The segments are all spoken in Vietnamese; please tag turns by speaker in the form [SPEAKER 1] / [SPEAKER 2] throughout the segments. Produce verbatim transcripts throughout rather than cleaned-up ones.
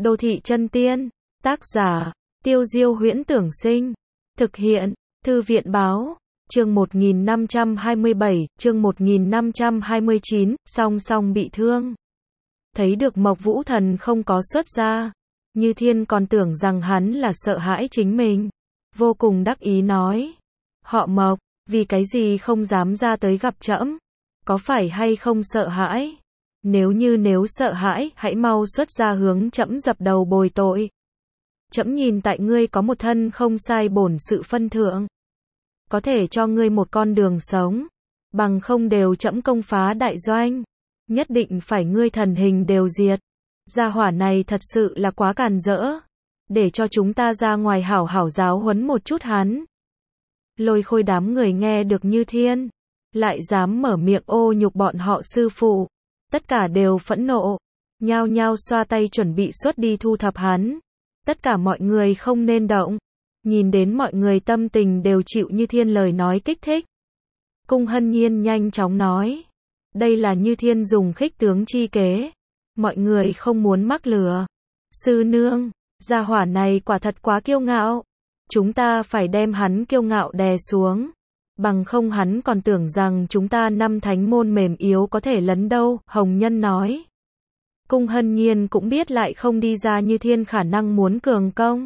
[SPEAKER 1] Đô thị chân tiên, tác giả, Tiêu Diêu Huyễn Tưởng Sinh, thực hiện, Thư viện Báo, chương một nghìn năm trăm hai mươi bảy, chương một nghìn năm trăm hai mươi chín, song song bị thương. Thấy được Mộc Vũ Thần không có xuất ra, Như Thiên còn tưởng rằng hắn là sợ hãi chính mình, vô cùng đắc ý nói, họ Mộc, vì cái gì không dám ra tới gặp trẫm, có phải hay không sợ hãi? Nếu như nếu sợ hãi, hãy mau xuất ra hướng trẫm dập đầu bồi tội. Trẫm nhìn tại ngươi có một thân không sai bổn sự phân thượng, có thể cho ngươi một con đường sống, bằng không đều trẫm công phá đại doanh, nhất định phải ngươi thần hình đều diệt. Gia hỏa này thật sự là quá càn rỡ, để cho chúng ta ra ngoài hảo hảo giáo huấn một chút hắn. Lôi Khôi đám người nghe được Như Thiên lại dám mở miệng ô nhục bọn họ sư phụ, tất cả đều phẫn nộ, nhao nhao xoa tay chuẩn bị xuất đi thu thập hắn. Tất cả mọi người không nên động. Nhìn đến mọi người tâm tình đều chịu Như Thiên lời nói kích thích, Cung Hân Nhiên nhanh chóng nói, đây là Như Thiên dùng khích tướng chi kế, mọi người không muốn mắc lừa. Sư nương, gia hỏa này quả thật quá kiêu ngạo, chúng ta phải đem hắn kiêu ngạo đè xuống, bằng không hắn còn tưởng rằng chúng ta năm thánh môn mềm yếu có thể lấn đâu. Hồng Nhân nói. Cung Hân Nhiên cũng biết lại không đi ra Như Thiên khả năng muốn cường công,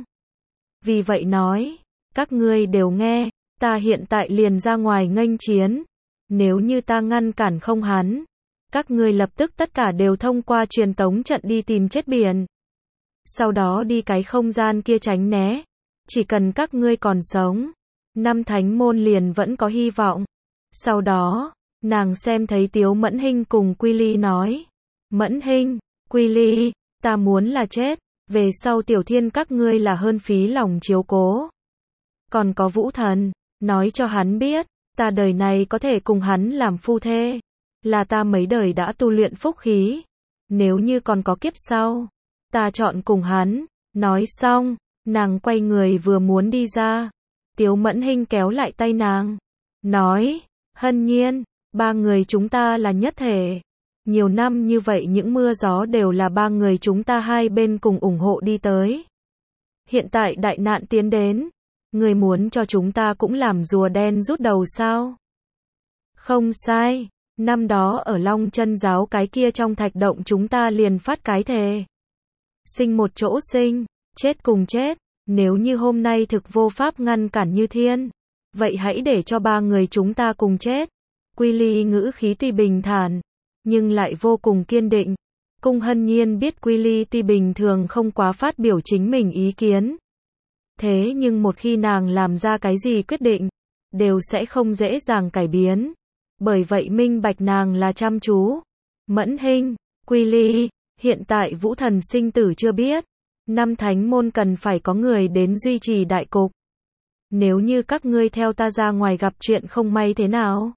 [SPEAKER 1] vì vậy nói, các ngươi đều nghe, ta hiện tại liền ra ngoài nghênh chiến, nếu như ta ngăn cản không hắn, các ngươi lập tức tất cả đều thông qua truyền tống trận đi tìm chết biển, sau đó đi cái không gian kia tránh né, chỉ cần các ngươi còn sống, năm thánh môn liền vẫn có hy vọng. Sau đó, nàng xem thấy Tiếu Mẫn Hinh cùng Quy Ly nói, Mẫn Hinh, Quy Ly, ta muốn là chết, về sau Tiểu Thiên các ngươi là hơn phí lòng chiếu cố. Còn có Vũ Thần, nói cho hắn biết, ta đời này có thể cùng hắn làm phu thê, là ta mấy đời đã tu luyện phúc khí, nếu như còn có kiếp sau, ta chọn cùng hắn. Nói xong, nàng quay người vừa muốn đi ra, Tiếu Mẫn Hinh kéo lại tay nàng, nói, Hân Nhiên, ba người chúng ta là nhất thể. Nhiều năm như vậy những mưa gió đều là ba người chúng ta hai bên cùng ủng hộ đi tới. Hiện tại đại nạn tiến đến, người muốn cho chúng ta cũng làm rùa đen rút đầu sao? Không sai, năm đó ở Long Chân giáo cái kia trong thạch động chúng ta liền phát cái thề. Sinh một chỗ sinh, chết cùng chết, nếu như hôm nay thực vô pháp ngăn cản Như Thiên, vậy hãy để cho ba người chúng ta cùng chết. Quy Ly ngữ khí tuy bình thản, nhưng lại vô cùng kiên định. Cung Hân Nhiên biết Quy Ly tuy bình thường không quá phát biểu chính mình ý kiến, thế nhưng một khi nàng làm ra cái gì quyết định, đều sẽ không dễ dàng cải biến. Bởi vậy minh bạch nàng là chăm chú. Mẫn Hinh, Quy Ly, hiện tại Vũ Thần sinh tử chưa biết, năm thánh môn cần phải có người đến duy trì đại cục. Nếu như các ngươi theo ta ra ngoài gặp chuyện không may thế nào?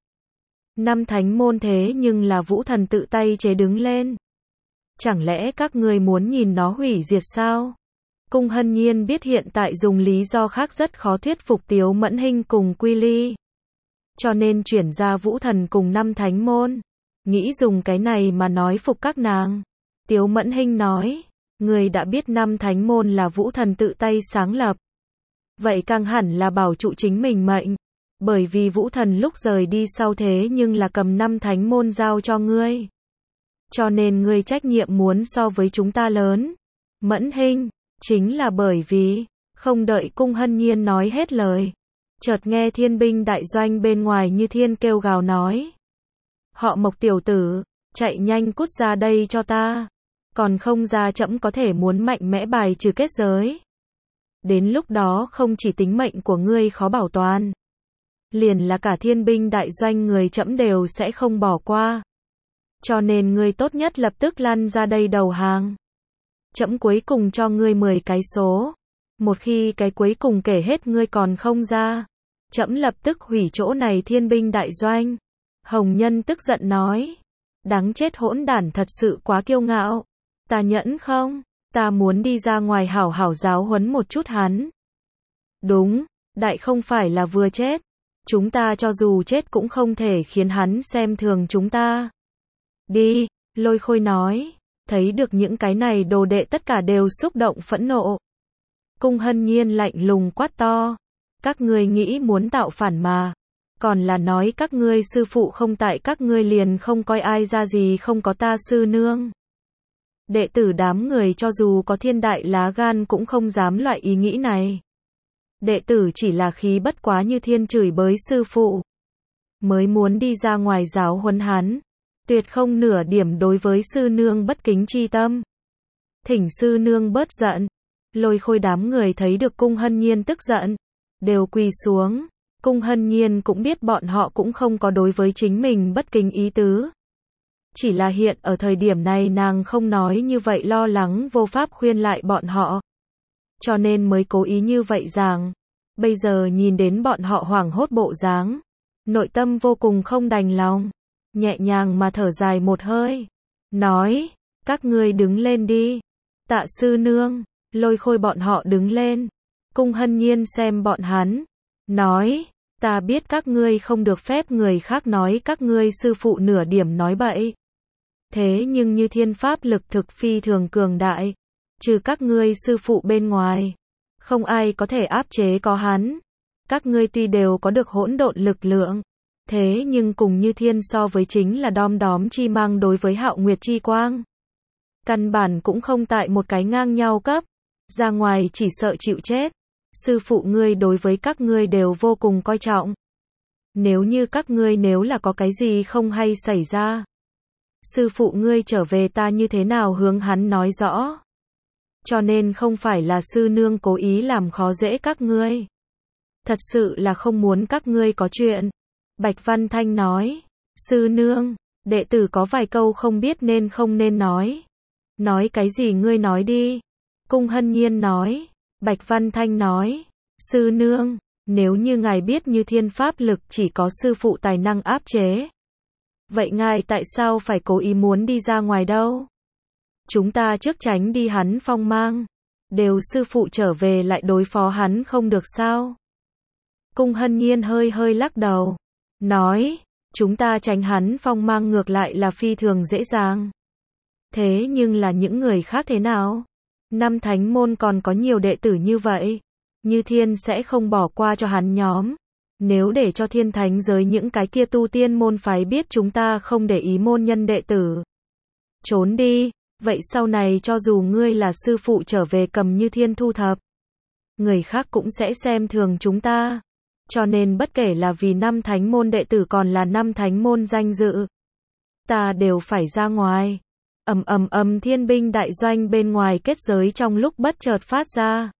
[SPEAKER 1] Năm thánh môn thế nhưng là Vũ Thần tự tay chế đứng lên, chẳng lẽ các ngươi muốn nhìn nó hủy diệt sao? Cung Hân Nhiên biết hiện tại dùng lý do khác rất khó thuyết phục Tiếu Mẫn Hinh cùng Quy Ly, cho nên chuyển ra Vũ Thần cùng năm thánh môn, nghĩ dùng cái này mà nói phục các nàng. Tiếu Mẫn Hinh nói, người đã biết năm thánh môn là Vũ Thần tự tay sáng lập, vậy càng hẳn là bảo trụ chính mình mệnh, bởi vì Vũ Thần lúc rời đi sau thế nhưng là cầm năm thánh môn giao cho ngươi, cho nên ngươi trách nhiệm muốn so với chúng ta lớn. Mẫn Hinh, chính là bởi vì, không đợi Cung Hân Nhiên nói hết lời, chợt nghe thiên binh đại doanh bên ngoài Như Thiên kêu gào nói, họ Mộc tiểu tử, chạy nhanh cút ra đây cho ta, còn không ra trẫm có thể muốn mạnh mẽ bài trừ kết giới. Đến lúc đó không chỉ tính mệnh của ngươi khó bảo toàn, liền là cả thiên binh đại doanh người trẫm đều sẽ không bỏ qua. Cho nên ngươi tốt nhất lập tức lăn ra đây đầu hàng. Trẫm cuối cùng cho ngươi mười cái số. Một khi cái cuối cùng kể hết ngươi còn không ra, trẫm lập tức hủy chỗ này thiên binh đại doanh. Hồng Nhân tức giận nói, đáng chết hỗn đản thật sự quá kiêu ngạo. Ta nhẫn không? Ta muốn đi ra ngoài hảo hảo giáo huấn một chút hắn. Đúng, đại không phải là vừa chết. Chúng ta cho dù chết cũng không thể khiến hắn xem thường chúng ta. Đi, Lôi Khôi nói. Thấy được những cái này đồ đệ tất cả đều xúc động phẫn nộ. Cung Hân Nhiên lạnh lùng quát to. Các ngươi nghĩ muốn tạo phản mà. Còn là nói các ngươi sư phụ không tại các ngươi liền không coi ai ra gì không có ta sư nương. Đệ tử đám người cho dù có thiên đại lá gan cũng không dám loại ý nghĩ này. Đệ tử chỉ là khí bất quá Như Thiên chửi bới sư phụ. Mới muốn đi ra ngoài giáo huấn hắn. Tuyệt không nửa điểm đối với sư nương bất kính chi tâm. Thỉnh sư nương bớt giận. Lôi Khôi đám người thấy được Cung Hân Nhiên tức giận. Đều quỳ xuống. Cung Hân Nhiên cũng biết bọn họ cũng không có đối với chính mình bất kính ý tứ. Chỉ là hiện ở thời điểm này nàng không nói như vậy lo lắng vô pháp khuyên lại bọn họ. Cho nên mới cố ý như vậy rằng. Bây giờ nhìn đến bọn họ hoảng hốt bộ dáng. Nội tâm vô cùng không đành lòng. Nhẹ nhàng mà thở dài một hơi. Nói, các ngươi đứng lên đi. Tạ sư nương, Lôi Khôi bọn họ đứng lên. Cung Hân Nhiên xem bọn hắn. Nói, ta biết các ngươi không được phép người khác nói các ngươi sư phụ nửa điểm nói bậy. Thế nhưng Như Thiên pháp lực thực phi thường cường đại. Trừ các ngươi sư phụ bên ngoài. Không ai có thể áp chế có hắn. Các ngươi tuy đều có được hỗn độn lực lượng. Thế nhưng cùng Như Thiên so với chính là đom đóm chi mang đối với Hạo Nguyệt chi quang. Căn bản cũng không tại một cái ngang nhau cấp. Ra ngoài chỉ sợ chịu chết. Sư phụ ngươi đối với các ngươi đều vô cùng coi trọng. Nếu như các ngươi nếu là có cái gì không hay xảy ra. Sư phụ ngươi trở về ta như thế nào hướng hắn nói rõ. Cho nên không phải là sư nương cố ý làm khó dễ các ngươi. Thật sự là không muốn các ngươi có chuyện. Bạch Văn Thanh nói. Sư nương, đệ tử có vài câu không biết nên không nên nói. Nói cái gì ngươi nói đi. Cung Hân Nhiên nói. Bạch Văn Thanh nói. Sư nương, nếu như ngài biết Như Thiên pháp lực chỉ có sư phụ tài năng áp chế. Vậy ngài tại sao phải cố ý muốn đi ra ngoài đâu? Chúng ta trước tránh đi hắn phong mang. Đều sư phụ trở về lại đối phó hắn không được sao? Cung Hân Nhiên hơi hơi lắc đầu. Nói, chúng ta tránh hắn phong mang ngược lại là phi thường dễ dàng. Thế nhưng là những người khác thế nào? Năm thánh môn còn có nhiều đệ tử như vậy. Như Thiên sẽ không bỏ qua cho hắn nhóm. Nếu để cho thiên thánh giới những cái kia tu tiên môn phái biết chúng ta không để ý môn nhân đệ tử. Trốn đi, vậy sau này cho dù ngươi là sư phụ trở về cầm Như Thiên thu thập. Người khác cũng sẽ xem thường chúng ta. Cho nên bất kể là vì năm thánh môn đệ tử còn là năm thánh môn danh dự. Ta đều phải ra ngoài. Ầm ầm ầm thiên binh đại doanh bên ngoài kết giới trong lúc bất chợt phát ra.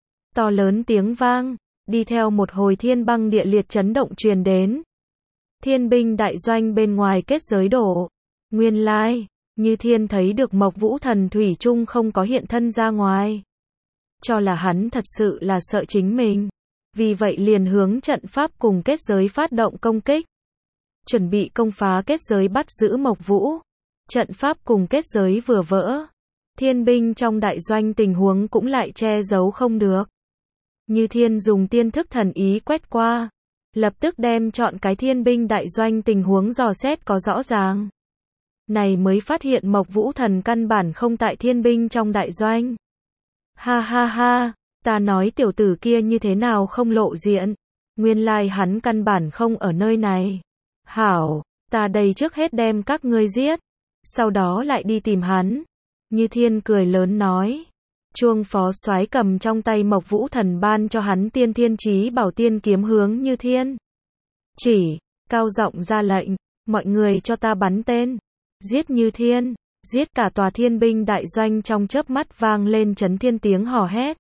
[SPEAKER 1] To lớn tiếng vang, đi theo một hồi thiên băng địa liệt chấn động truyền đến. Thiên binh đại doanh bên ngoài kết giới đổ. Nguyên lai, Như Thiên thấy được Mộc Vũ Thần thủy chung không có hiện thân ra ngoài. Cho là hắn thật sự là sợ chính mình. Vì vậy liền hướng trận pháp cùng kết giới phát động công kích. Chuẩn bị công phá kết giới bắt giữ Mộc Vũ. Trận pháp cùng kết giới vừa vỡ. Thiên binh trong đại doanh tình huống cũng lại che giấu không được. Như Thiên dùng tiên thức thần ý quét qua. Lập tức đem chọn cái thiên binh đại doanh tình huống dò xét có rõ ràng. Này mới phát hiện Mộc Vũ Thần căn bản không tại thiên binh trong đại doanh. Ha ha ha, ta nói tiểu tử kia như thế nào không lộ diện. Nguyên lai hắn căn bản không ở nơi này. Hảo, ta đây trước hết đem các ngươi giết. Sau đó lại đi tìm hắn. Như Thiên cười lớn nói. Chuông phó soái cầm trong tay Mộc Vũ Thần ban cho hắn tiên thiên chí bảo tiên kiếm hướng Như Thiên. Chỉ, cao giọng ra lệnh, mọi người cho ta bắn tên. Giết Như Thiên, giết cả tòa thiên binh đại doanh trong chớp mắt vang lên chấn thiên tiếng hò hét.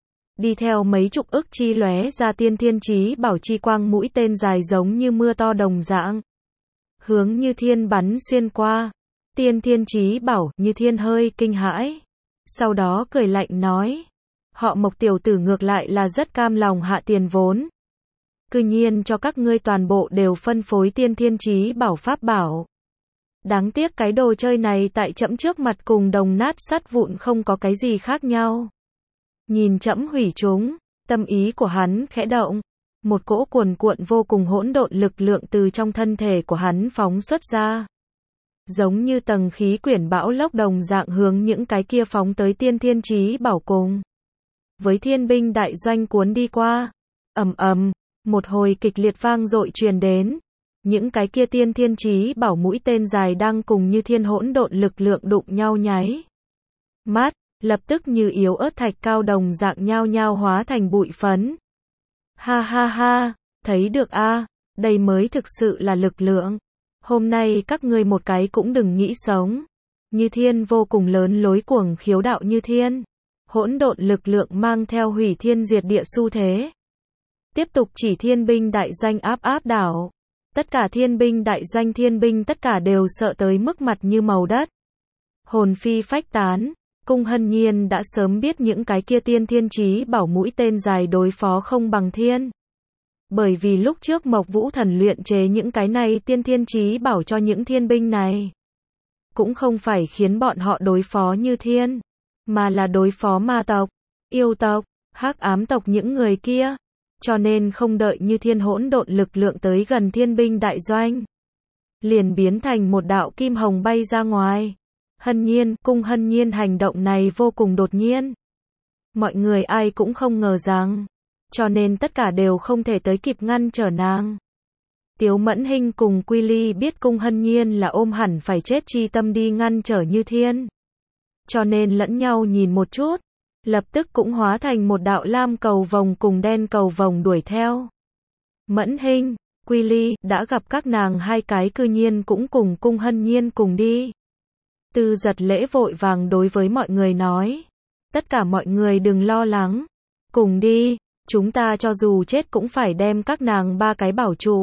[SPEAKER 1] Đi theo mấy chục ức chi lóe ra tiên thiên chí bảo chi quang mũi tên dài giống như mưa to đồng dạng. Hướng Như Thiên bắn xuyên qua. Tiên thiên chí bảo, Như Thiên hơi kinh hãi. Sau đó cười lạnh nói. Họ Mộc tiểu tử ngược lại là rất cam lòng hạ tiền vốn. Cư nhiên cho các ngươi toàn bộ đều phân phối tiên thiên chí bảo pháp bảo. Đáng tiếc cái đồ chơi này tại trẫm trước mặt cùng đồng nát sắt vụn không có cái gì khác nhau. Nhìn trẫm hủy chúng, tâm ý của hắn khẽ động. Một cỗ cuồn cuộn vô cùng hỗn độn lực lượng từ trong thân thể của hắn phóng xuất ra. giống như tầng khí quyển bão lốc đồng dạng hướng những cái kia phóng tới tiên thiên chí bảo cùng với thiên binh đại doanh cuốn đi qua. Ầm ầm, một hồi kịch liệt vang dội truyền đến. Những cái kia tiên thiên chí bảo mũi tên dài đang cùng như thiên hỗn độn lực lượng đụng nhau nháy mắt, lập tức như yếu ớt thạch cao đồng dạng nhao nhao hóa thành bụi phấn. Ha ha ha, thấy được a, đây mới thực sự là lực lượng. Hôm nay các ngươi một cái cũng đừng nghĩ sống. Như thiên vô cùng lớn lối cuồng khiếu đạo như thiên. Hỗn độn lực lượng mang theo hủy thiên diệt địa xu thế. Tiếp tục chỉ thiên binh đại doanh áp áp đảo. Tất cả thiên binh đại doanh thiên binh tất cả đều sợ tới mức mặt như màu đất. Hồn phi phách tán. Cung Hân Nhiên đã sớm biết những cái kia tiên thiên chí bảo mũi tên dài đối phó không bằng thiên. Bởi vì lúc trước Mộc Vũ Thần luyện chế những cái này tiên thiên chí bảo cho những thiên binh này. Cũng không phải khiến bọn họ đối phó như thiên, mà là đối phó ma tộc, yêu tộc, hắc ám tộc những người kia. Cho nên không đợi như thiên hỗn độn lực lượng tới gần thiên binh đại doanh. Liền biến thành một đạo kim hồng bay ra ngoài. Hân Nhiên, Cung Hân Nhiên hành động này vô cùng đột nhiên. Mọi người ai cũng không ngờ rằng. Cho nên tất cả đều không thể tới kịp ngăn trở nàng. Tiếu Mẫn Hinh cùng Quy Ly biết Cung Hân Nhiên là ôm hẳn phải chết chi tâm đi ngăn trở như thiên. Cho nên lẫn nhau nhìn một chút. Lập tức cũng hóa thành một đạo lam cầu vồng cùng đen cầu vồng đuổi theo. Mẫn Hinh, Quy Ly đã gặp các nàng hai cái cư nhiên cũng cùng Cung Hân Nhiên cùng đi. Tư Giật Lễ vội vàng đối với mọi người nói. Tất cả mọi người đừng lo lắng. Cùng đi, chúng ta cho dù chết cũng phải đem các nàng ba cái bảo trụ.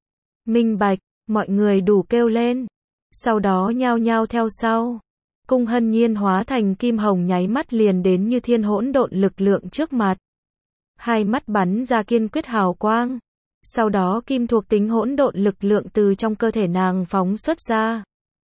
[SPEAKER 1] Minh bạch, mọi người đủ kêu lên. Sau đó nhao nhao theo sau. Cung Hân Nhiên hóa thành kim hồng nháy mắt liền đến như thiên hỗn độn lực lượng trước mặt. Hai mắt bắn ra kiên quyết hào quang. Sau đó kim thuộc tính hỗn độn lực lượng từ trong cơ thể nàng phóng xuất ra.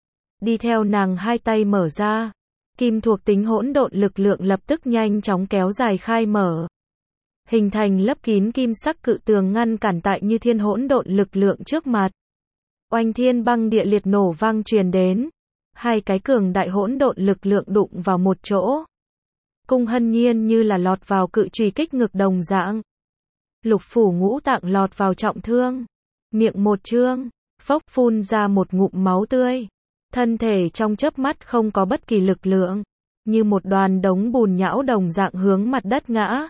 [SPEAKER 1] Đi theo nàng hai tay mở ra. Kim thuộc tính hỗn độn lực lượng lập tức nhanh chóng kéo dài khai mở. Hình thành lấp kín kim sắc cự tường ngăn cản tại như thiên hỗn độn lực lượng trước mặt. Oanh thiên băng địa liệt nổ vang truyền đến. Hai cái cường đại hỗn độn lực lượng đụng vào một chỗ. Cung Hân Nhiên như là lọt vào cự chùy kích ngực đồng dạng. Lục phủ ngũ tạng lọt vào trọng thương. Miệng một trương, phốc phun ra một ngụm máu tươi. Thân thể trong chớp mắt không có bất kỳ lực lượng. Như một đoàn đống bùn nhão đồng dạng hướng mặt đất ngã.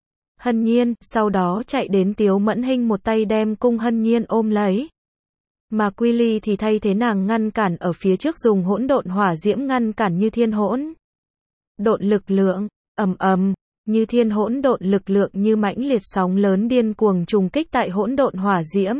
[SPEAKER 1] Hân Nhiên, sau đó chạy đến Tiếu Mẫn Hinh một tay đem Cung Hân Nhiên ôm lấy. Mà Quy Ly thì thay thế nàng ngăn cản ở phía trước dùng hỗn độn hỏa diễm ngăn cản như thiên hỗn độn lực lượng, ầm ầm, như thiên hỗn độn lực lượng như mãnh liệt sóng lớn điên cuồng trùng kích tại hỗn độn hỏa diễm.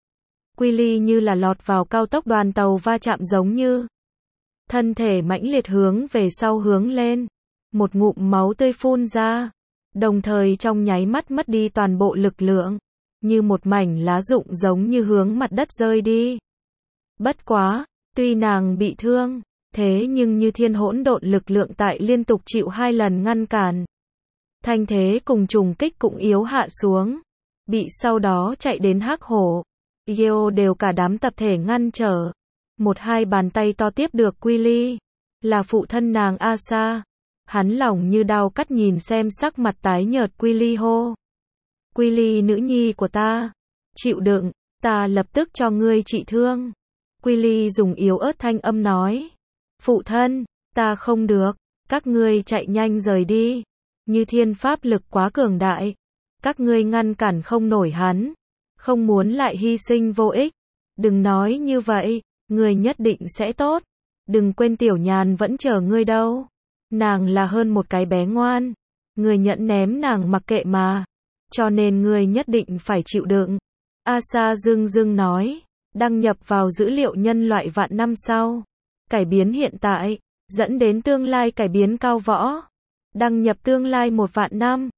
[SPEAKER 1] Quy Ly như là lọt vào cao tốc đoàn tàu va chạm giống như. Thân thể mãnh liệt hướng về sau hướng lên, một ngụm máu tươi phun ra, đồng thời trong nháy mắt mất đi toàn bộ lực lượng. Như một mảnh lá rụng giống như hướng mặt đất rơi đi. Bất quá, tuy nàng bị thương, thế nhưng như thiên hỗn độn lực lượng tại liên tục chịu hai lần ngăn cản. Thanh thế cùng trùng kích cũng yếu hạ xuống. Bị sau đó chạy đến hắc hổ. Geo đều cả đám tập thể ngăn trở. Một hai bàn tay to tiếp được Quy Ly. Là phụ thân nàng Asa. Hắn lòng như đau cắt nhìn xem sắc mặt tái nhợt Quy Ly hô. Quy Ly nữ nhi của ta, chịu đựng, ta lập tức cho ngươi trị thương. Quy Ly dùng yếu ớt thanh âm nói. Phụ thân, ta không được, các ngươi chạy nhanh rời đi. Như thiên pháp lực quá cường đại. Các ngươi ngăn cản không nổi hắn. Không muốn lại hy sinh vô ích. Đừng nói như vậy, ngươi nhất định sẽ tốt. Đừng quên tiểu nhàn vẫn chờ ngươi đâu. Nàng là hơn một cái bé ngoan. Ngươi nhẫn ném nàng mặc kệ mà. Cho nên ngươi nhất định phải chịu đựng. Asa dưng dưng nói. Đăng nhập vào dữ liệu nhân loại vạn năm sau. Cải biến hiện tại. Dẫn đến tương lai cải biến cao võ. Đăng nhập tương lai một vạn năm.